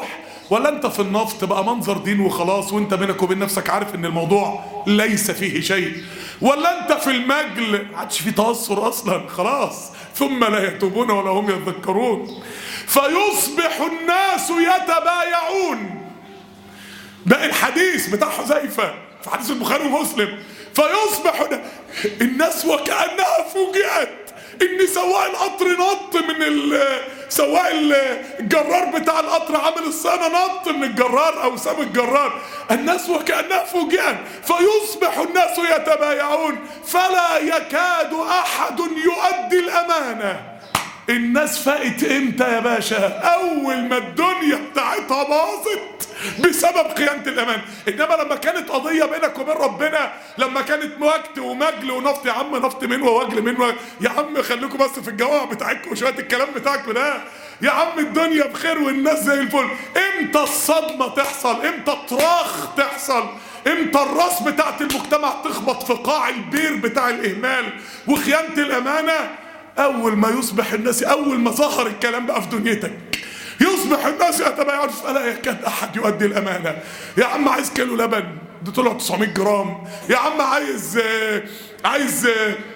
ولا انت في النفط بقى منظر دين وخلاص وانت بينك وبين نفسك عارف ان الموضوع ليس فيه شيء؟ ولا انت في المجل عادش فيه تأثر اصلا خلاص، ثم لا يتوبون ولا هم يذكرون. فيصبح الناس يتبايعون، ده الحديث بتاع حذيفة في حديث البخاري ومسلم. فيصبح الناس وكأنها فوجئت ان سواق القطر نط من سواق الجرار بتاع القطر عامل الصيانه نط من الجرار او ساب الجرار. الناس وكأنها فوجئت. فيصبح الناس يتبايعون فلا يكاد احد يؤدي الامانه. الناس فاقت امتى يا باشا؟ اول ما الدنيا بتاعتها باظت بسبب خيانة الامان. انما لما كانت قضية بينك وبين ربنا، لما كانت وقت ومجل ونفط، يا عم نفط منه ووجل منه، يا عم خليكم بس في الجوامع بتاعتكم وشوية الكلام بتاعكم ده، يا عم الدنيا بخير والناس زي الفل. امتى الصدمة تحصل؟ امتى الطراخ تحصل؟ امتى الراس بتاعت المجتمع تخبط في قاع البير بتاع الاهمال وخيانة الامانة؟ اول ما يصبح الناس، اول ما ظهر الكلام بقى في دنيتك، يصبح الناس يتبايعون فلا يكاد احد يؤدي الامانه. يا عم عايز كيلو لبن ده طلع 900 جرام، يا عم عايز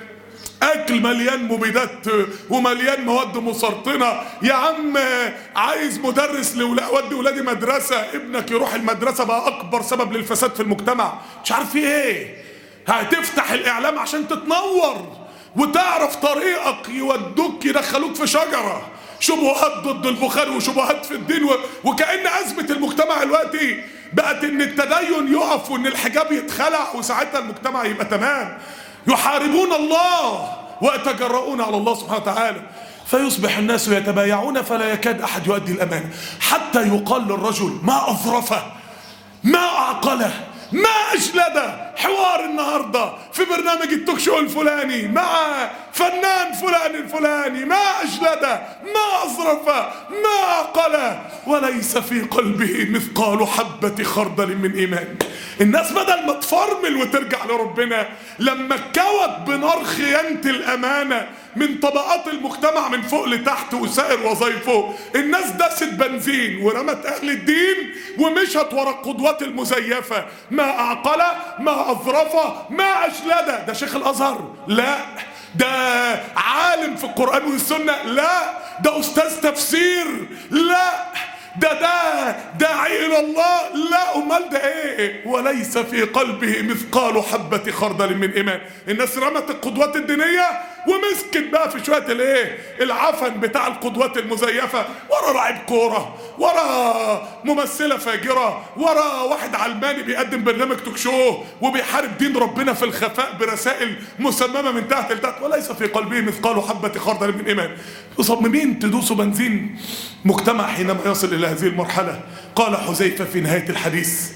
اكل مليان مبيدات ومليان مواد مسرطنه، يا عم عايز مدرس ودي ولادي مدرسه، ابنك يروح المدرسه بقى اكبر سبب للفساد في المجتمع، مش عارف في ايه. هتفتح الاعلام عشان تتنور وتعرف طريقك، يودوك يدخلوك في شجرة شبهات ضد البخاري وشبهات في الدين وكأن أزمة المجتمع دلوقتي بقت إن التدين يقف وإن الحجاب يتخلع وساعتها المجتمع يبقى تمام. يحاربون الله ويتجرؤون على الله سبحانه وتعالى. فيصبح الناس يتبايعون فلا يكاد أحد يؤدي الأمانة، حتى يقال للرجل ما أظرفه، ما أعقله، ما أجلده. حوار النهاردة في برنامج التوك شو الفلاني مع فنان فلان الفلاني، ما أجلده، ما أظرفه، ما أعقله، وليس في قلبه مثقال حبة خردل من إيمان. الناس بدل ما تفرمل وترجع لربنا، لما اتكوت بنار خيانة الأمانة من طبقات المجتمع من فوق لتحت وسائر وظائفه، الناس دست بنزين ورمت أهل الدين ومشت ورا القدوات المزيفة. ما أعقله، ما أظرفه، ما أجلده. ده شيخ الأزهر؟ لا. ده عالم في القرآن والسنة؟ لا. ده أستاذ تفسير؟ لا. ده داعي إلى الله؟ لا. أمال ده إيه؟ وليس في قلبه مثقال حبة خردل من إيمان. الناس رمت القدوات الدينية ومسكت بقى في شوية العفن بتاع القدوات المزيفة، ورا لاعب كورة، ورا ممثلة فاجرة، ورا واحد علماني بيقدم برنامج توك شو وبيحارب دين ربنا في الخفاء برسائل مسممة من تحت لتحت، وليس في قلبه مثقال حبة خردل من إيمان. مصممين تدوسوا بنزين مجتمع حينما يصل إلى هذه المرحلة. قال حذيفة في نهاية الحديث: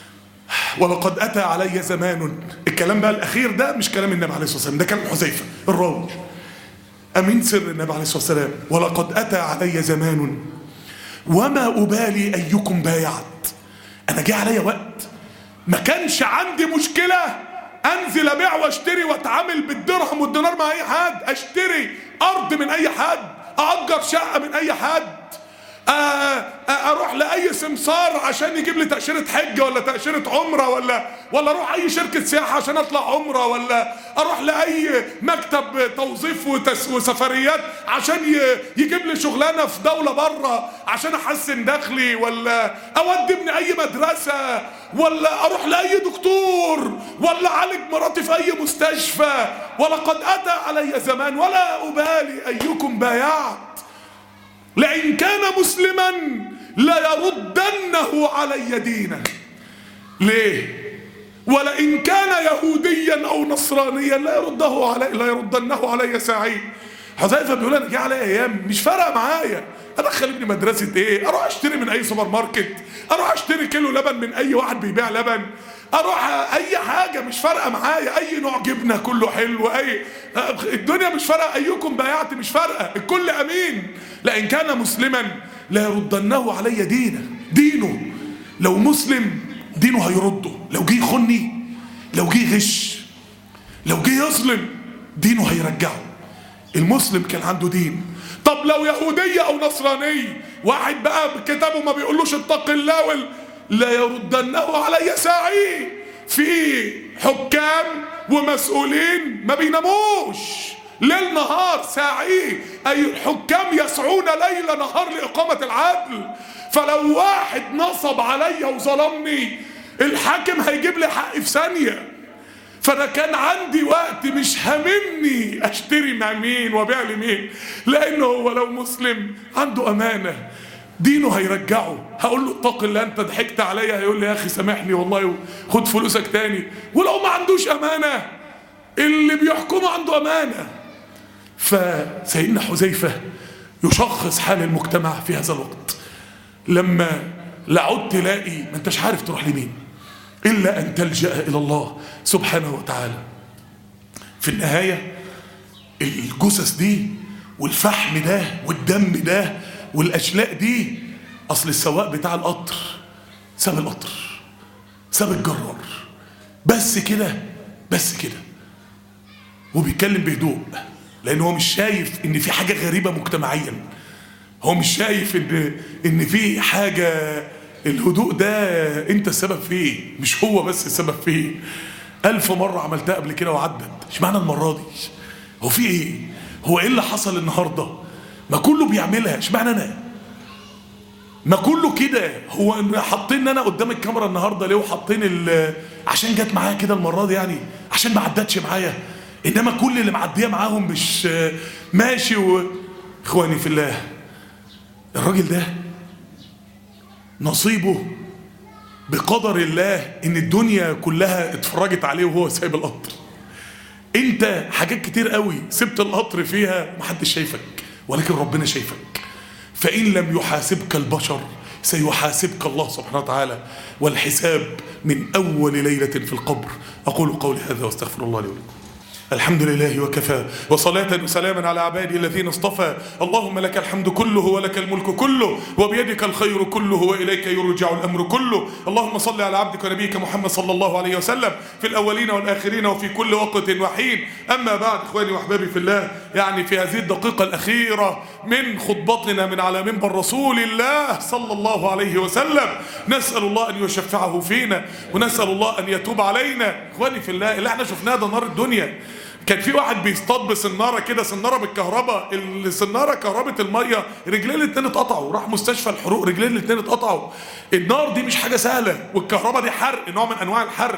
ولقد أتى علي زمان. الكلام بقى الأخير ده مش كلام النبي عليه الصلاة والسلام، ده كلام حذيفة الراوي أمين سر النبي عليه الصلاة والسلام. ولقد أتى علي زمان وما أبالي أيكم بايعت. أنا جه علي وقت ما كانش عندي مشكلة أنزل أبيع وأشتري وأتعامل بالدرهم والدينار مع أي حد، أشتري أرض من أي حد، أأجر شقة من أي حد، اروح لاي سمسار عشان يجيب لي تأشيرة حج ولا تأشيرة عمرة، ولا اروح اي شركة سياحة عشان اطلع عمرة، ولا اروح لاي مكتب توظيف وسفريات عشان يجيب لي شغلانة في دولة بره عشان احسن دخلي، ولا اودي ابني اي مدرسة، ولا اروح لاي دكتور، ولا اعالج مراتي في اي مستشفى. ولقد اتى علي زمان ولا ابالي ايكم بايعت، لئن كان مسلما ليردنه علي دينه. ليه؟ ولئن كان يهوديا او نصرانيا ليردنه علي ساعين. حذيفه بيقول انا جه عليا ايام مش فارقه معايا ادخل ابني مدرسه ايه، اروح اشتري من اي سوبر ماركت، اروح اشتري كيلو لبن من اي واحد بيبيع لبن، اروح اي حاجه مش فارقه معايا، اي نوع جبنه كله حلو، الدنيا مش فارقه، ايكم بايعت مش فارقه، الكل امين. لئن كان مسلما ليردنه علي دينه. لو مسلم دينه هيرده، لو جه يخني، لو جه غش، لو جه يظلم دينه هيرجعه. المسلم كان عنده دين. طب لو يهودية او نصرانية، واحد بقى كتابه ما بيقولوش اتق الله لا يردنه علي ساعي. في حكام ومسؤولين ما بيناموش ليل نهار ساعي، اي الحكام يسعون ليل نهار لإقامة العدل. فلو واحد نصب عليا وظلمني، الحاكم هيجيب لي حقي في ثانية. فانا كان عندي وقت مش هاممني اشتري مع مين وابيع لمين، لانه هو لو مسلم عنده امانه دينه هيرجعه. هقول له اتق الله انت ضحكت عليا، هيقول لي يا اخي سامحني والله خد فلوسك تاني. ولو ما عندوش امانه، اللي بيحكمه عنده امانه. فسيدنا حذيفه يشخص حال المجتمع في هذا الوقت، لما لعد تلاقي ما انتش عارف تروح لمين إلا أن تلجأ إلى الله سبحانه وتعالى. في النهاية الجثث دي والفحم ده والدم ده والأشلاء دي، أصل السواق بتاع القطر ساب القطر، ساب الجرار، بس كده بس كده، وبيتكلم بهدوء، لأن هو مش شايف إن في حاجة غريبة مجتمعيا. هو مش شايف إن في حاجة، الهدوء ده انت السبب فيه، مش هو بس السبب فيه. 1000 مرة عملتها قبل كده وعدت، اشمعنى المرة دي؟ هو في ايه؟ هو ايه اللي حصل النهاردة؟ ما كله بيعملها، اشمعنى انا؟ ما كله كده. هو حاطين انا قدام الكاميرا النهاردة ليه؟ وحاطين عشان جت معايا كده المرة دي، يعني عشان ما عدتش معايا. انما كل اللي معديه معاهم مش ماشي. اخواني في الله، الراجل ده نصيبه بقدر الله ان الدنيا كلها اتفرجت عليه وهو سايب القطر. انت حاجات كتير قوي سبت القطر فيها محدش شايفك، ولكن ربنا شايفك. فإن لم يحاسبك البشر سيحاسبك الله سبحانه وتعالى، والحساب من أول ليلة في القبر. أقول قولي هذا واستغفر الله لي ولكم. الحمد لله وكفى، وصلاة وسلاما على عبادي الذين اصطفى. اللهم لك الحمد كله ولك الملك كله وبيدك الخير كله وإليك يرجع الأمر كله. اللهم صل على عبدك ونبيك محمد صلى الله عليه وسلم في الأولين والآخرين وفي كل وقت وحين. أما بعد، إخواني وأحبابي في الله، يعني في هذه الدقيقة الأخيرة من خطبتنا من على منبر رسول الله صلى الله عليه وسلم، نسأل الله أن يشفعه فينا، ونسأل الله أن يتوب علينا. إخواني في الله، اللي احنا شفناه ده نار الدنيا. كان في واحد بيصطاد بسناره كده، سناره بالكهرباء، السناره كهربة الميه، رجلين الاتنين اتقطعوا، راح مستشفى الحروق، رجلين الاتنين اتقطعوا. النار دي مش حاجه سهله، والكهرباء دي حرق، نوع من انواع الحرق.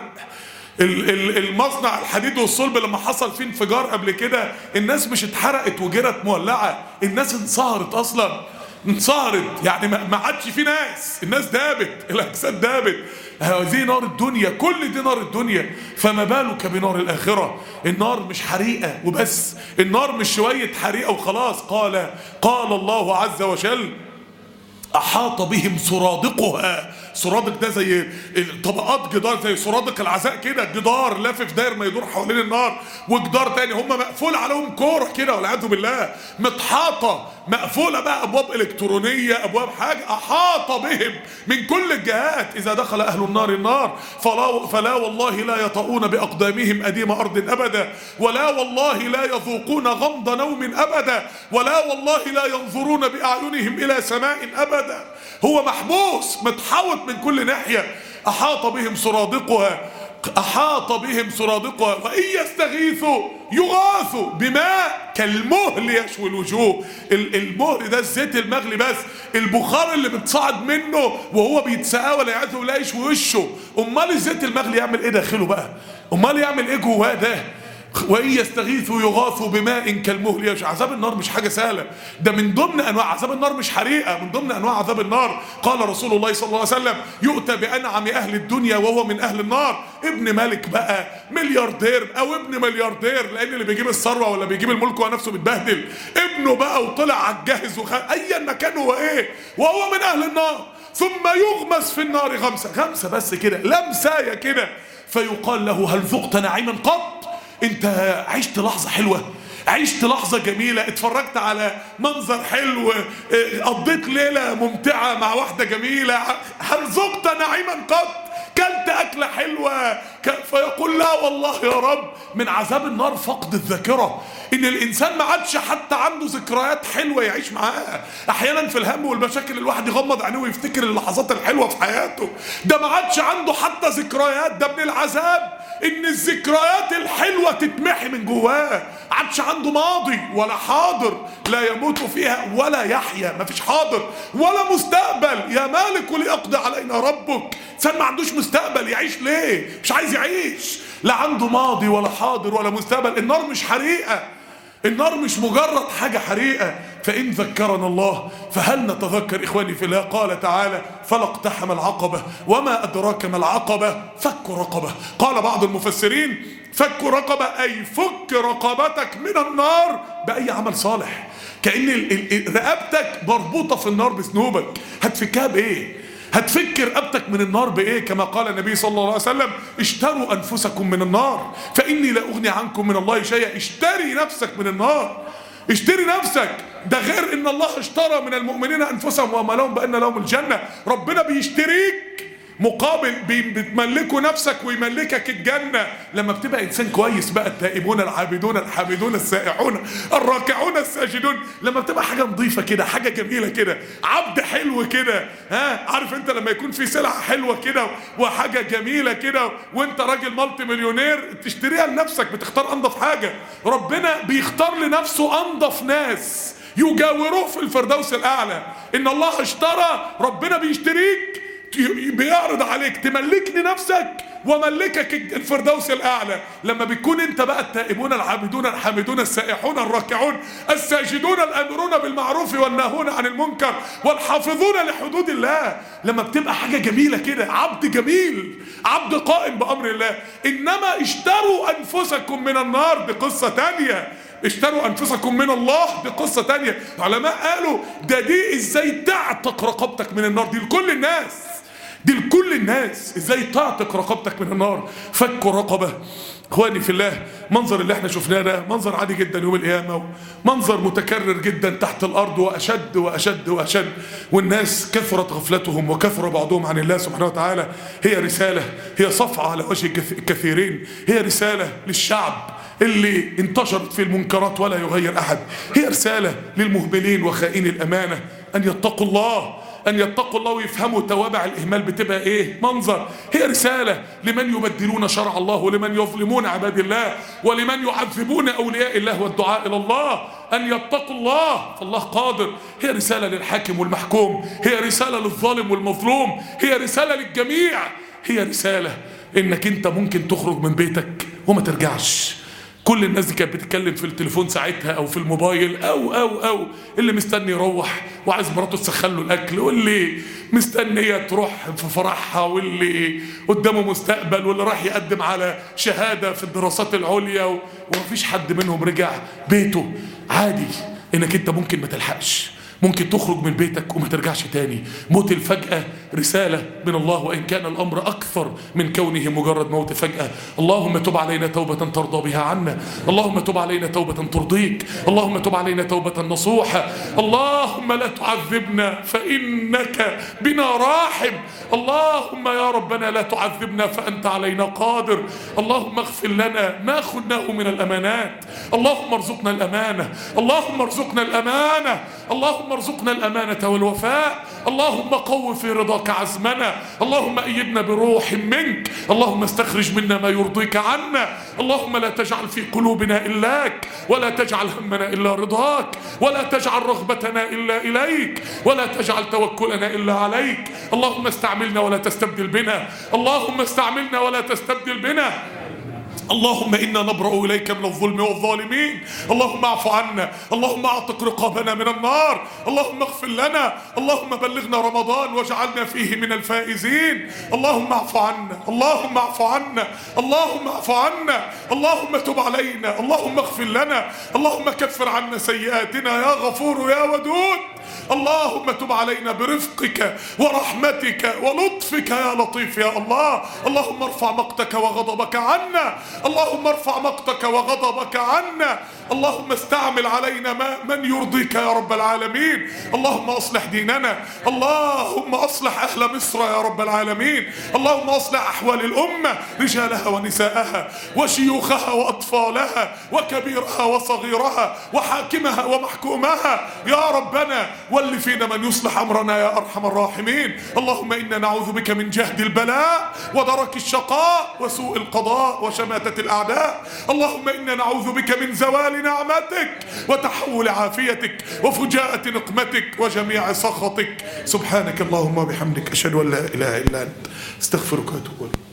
المصنع الحديد والصلب لما حصل فيه انفجار قبل كده، الناس مش اتحرقت وجرت مولعه، الناس انصهرت اصلا، انصهرت، يعني ما عادش في ناس، الناس دابت، الاجساد دابت. هذه نار الدنيا، كل دي نار الدنيا، فما بالك بنار الآخرة. النار مش حريقة وبس، النار مش شوية حريقة وخلاص. قال الله عز وجل: أحاط بهم سرادقها. سرادق ده زي طبقات جدار، زي سرادق العزاء كده، جدار لافف داير ما يدور حوالين النار، وجدار تاني هم مقفول عليهم كورة كده والعياذ بالله، متحاطة مقفولة بقى، أبواب إلكترونية، أبواب حاجة، أحاط بهم من كل الجهات. إذا دخل أهل النار فلا والله لا يطؤون بأقدامهم أديم أرض أبدا، ولا والله لا يذوقون غمض نوم أبدا، ولا والله لا ينظرون بأعينهم إلى سماء أبدا. هو محبوس متحوط من كل ناحية. أحاط بهم سرادقها، أحاط بهم سرادقها، وإن يستغيثوا يغاثوا بماء كالمهل يشوي الوجوه. المهل ده الزيت المغلي، بس البخار اللي بتصعد منه وهو بيتسقى ولا يعزه ولا يشوي وشه. أمال الزيت المغلي يعمل إيه داخله بقى؟ أمال يعمل إيه جواه ده؟ وإن يستغيثوا يغاثوا بماء كالمهل يشوي. عذاب النار مش حاجة سهلة، ده من ضمن أنواع عذاب النار، مش حريقة، من ضمن أنواع عذاب النار. قال رسول الله صلى الله عليه وسلم: يؤتى بأنعم أهل الدنيا وهو من أهل النار. ابن ملك بقى، ملياردير أو ابن ملياردير، لأن اللي بيجيب الثروة ولا بيجيب الملك هو نفسه بيتبهدل. ابنه بقى وطلع على الجاهز أيا مكان هو إيه، وهو من أهل النار، ثم يغمس في النار غمسة بس كده، لمساية كده، فيقال له: هل ذقت نعيما قط؟ انت عشت لحظة حلوة، عشت لحظة جميلة، اتفرجت على منظر حلو، قضيت ليلة ممتعة مع واحدة جميلة، هل ذقت نعيما قط؟ كلت أكلة حلوة فيقول لا والله يا رب. من عذاب النار فقد الذاكرة، إن الإنسان ما عادش حتى عنده ذكريات حلوة يعيش معاها. أحيانا في الهم والمشاكل الواحد يغمض عينيه ويفتكر اللحظات الحلوة في حياته، ده ما عادش عنده حتى ذكريات. ده من العذاب إن الذكريات الحلوة تتمحي من جواه، عادش عنده ماضي ولا حاضر لا يموت فيها ولا يحيا. مفيش حاضر ولا مستقبل. يا مالك ليقضي علينا ربك. إنسان ما عندوش مستقبل، يعيش ليه؟ مش عايز يعيش. لا عنده ماضي ولا حاضر ولا مستقبل. النار مش حريقة، النار مش مجرد حاجة حريقة. فإن ذكرنا الله فهل نتذكر إخواني في الله؟ قال تعالى فلا اقتحم العقبة وما أدراك ما العقبة فك رقبة. قال بعض المفسرين فك رقبة أي فك رقبتك من النار بأي عمل صالح. كأن رقبتك مربوطة في النار بذنوبك، هتفكها بإيه؟ هتفك رقبتك من النار بإيه؟ كما قال النبي صلى الله عليه وسلم اشتروا أنفسكم من النار فإني لا أغني عنكم من الله شيئا. اشتري نفسك من النار، اشتري نفسك. ده غير ان الله اشترى من المؤمنين انفسهم واموالهم بان لهم الجنة. ربنا بيشتريك مقابل بتملكوا نفسك ويملكك الجنة لما بتبقى انسان كويس. بقى التائبون العابدون الحامدون السائحون الراكعون الساجدون، لما بتبقى حاجة نظيفة كده، حاجة جميلة كده، عبد حلو كده. عارف انت لما يكون في سلعة حلوة كده وحاجة جميلة كده وانت راجل مالتي مليونير تشتريها لنفسك، بتختار انضف حاجة. ربنا بيختار لنفسه انضف ناس يجاوروه في الفردوس الاعلى. ان الله اشترى، ربنا بيشتريك، بيعرض عليك تملكني نفسك وملكك الفردوس الاعلى. لما بتكون انت بقى التائبون العابدون الحامدون السائحون الراكعون الساجدون الامرون بالمعروف والناهون عن المنكر والحافظون لحدود الله، لما بتبقى حاجه جميله كده، عبد جميل، عبد قائم بامر الله. انما اشتروا انفسكم من النار، دي قصه تانيه. اشتروا انفسكم من الله، دي قصه تانيه. العلماء قالوا دي ازاي تعتق رقبتك من النار. دي لكل الناس، دي لكل الناس. ازاي تعتق رقبتك من النار؟ فك رقبه. اخواني في الله، منظر اللي احنا شفناه ده منظر عادي جدا يوم القيامه، منظر متكرر جدا تحت الارض، واشد واشد واشد. والناس كثرت غفلتهم وكثر بعضهم عن الله سبحانه وتعالى. هي رساله، هي صفعه على وجه الكثيرين، هي رساله للشعب اللي انتشرت في المنكرات ولا يغير احد. هي رساله للمهملين وخائني الامانه ان يتقوا الله، أن يتقوا الله ويفهموا توابع الإهمال بتبقى إيه منظر. هي رسالة لمن يبدلون شرع الله ولمن يظلمون عباد الله ولمن يعذبون أولياء الله والدعاء إلى الله أن يتقوا الله فالله قادر. هي رسالة للحاكم والمحكوم، هي رسالة للظالم والمظلوم، هي رسالة للجميع. هي رسالة إنك أنت ممكن تخرج من بيتك وما ترجعش. كل الناس دي كانت بتتكلم في التليفون ساعتها او في الموبايل او اللي مستني يروح وعايز مراته تسخن له الاكل، واللي مستنيه تروح في فرحها، واللي قدامه مستقبل، واللي راح يقدم على شهاده في الدراسات العليا ومفيش حد منهم رجع بيته. عادي انك انت ممكن ما تلحقش، ممكن تخرج من بيتك وما ترجعش تاني. موت الفجأة رسالة من الله، وإن كان الأمر أكثر من كونه مجرد موت فجأة. اللهم تب علينا توبة ترضى بها عنا، اللهم تب علينا توبة ترضيك، اللهم تب علينا توبة نصوحة. اللهم لا تعذبنا فإنك بنا راحم، اللهم يا ربنا لا تعذبنا فأنت علينا قادر. اللهم اغفر لنا ما خناه من الأمانات، اللهم ارزقنا الأمانة، اللهم ارزقنا الأمانة، اللهم ارزقنا الأمانة والوفاء. اللهم قو في رضاك عزمنا، اللهم أيدنا بروح منك، اللهم استخرج منا ما يرضيك عنا. اللهم لا تجعل في قلوبنا إلاك، ولا تجعل همنا إلا رضاك، ولا تجعل رغبتنا إلا إليك، ولا تجعل توكلنا إلا عليك. اللهم استعملنا ولا تستبدل بنا، اللهم استعملنا ولا تستبدل بنا. اللهم إنا نبرأ إليك من الظلم والظالمين، اللهم اعف عنا، اللهم اعتق رقابنا من النار، اللهم اغفر لنا، اللهم بلغنا رمضان واجعلنا فيه من الفائزين. اللهم اعف عنا، اللهم اعف عنا، اللهم اعف عنا، اللهم تب علينا، اللهم اغفر لنا، اللهم كفر عنا سيئاتنا يا غفور يا ودود. اللهم تب علينا برفقك ورحمتك ولطفك يا لطيف يا الله. اللهم ارفع مقتك وغضبك عنا، اللهم ارفع مقتك وغضبك عنا. اللهم استعمل علينا من يرضيك يا رب العالمين. اللهم اصلح ديننا، اللهم اصلح اهل مصر يا رب العالمين. اللهم اصلح احوال الامه، رجالها ونساءها وشيوخها واطفالها وكبيرها وصغيرها وحاكمها ومحكومها يا ربنا. ول فينا من يصلح امرنا يا ارحم الراحمين. اللهم انا نعوذ بك من جهد البلاء ودرك الشقاء وسوء القضاء وشماتة الاعداء. اللهم انا نعوذ بك من زوال نعمتك وتحول عافيتك وفجاءة نقمتك وجميع سخطك. سبحانك اللهم وبحمدك، اشهد ان لا اله الا انت، استغفرك واتوب اليك.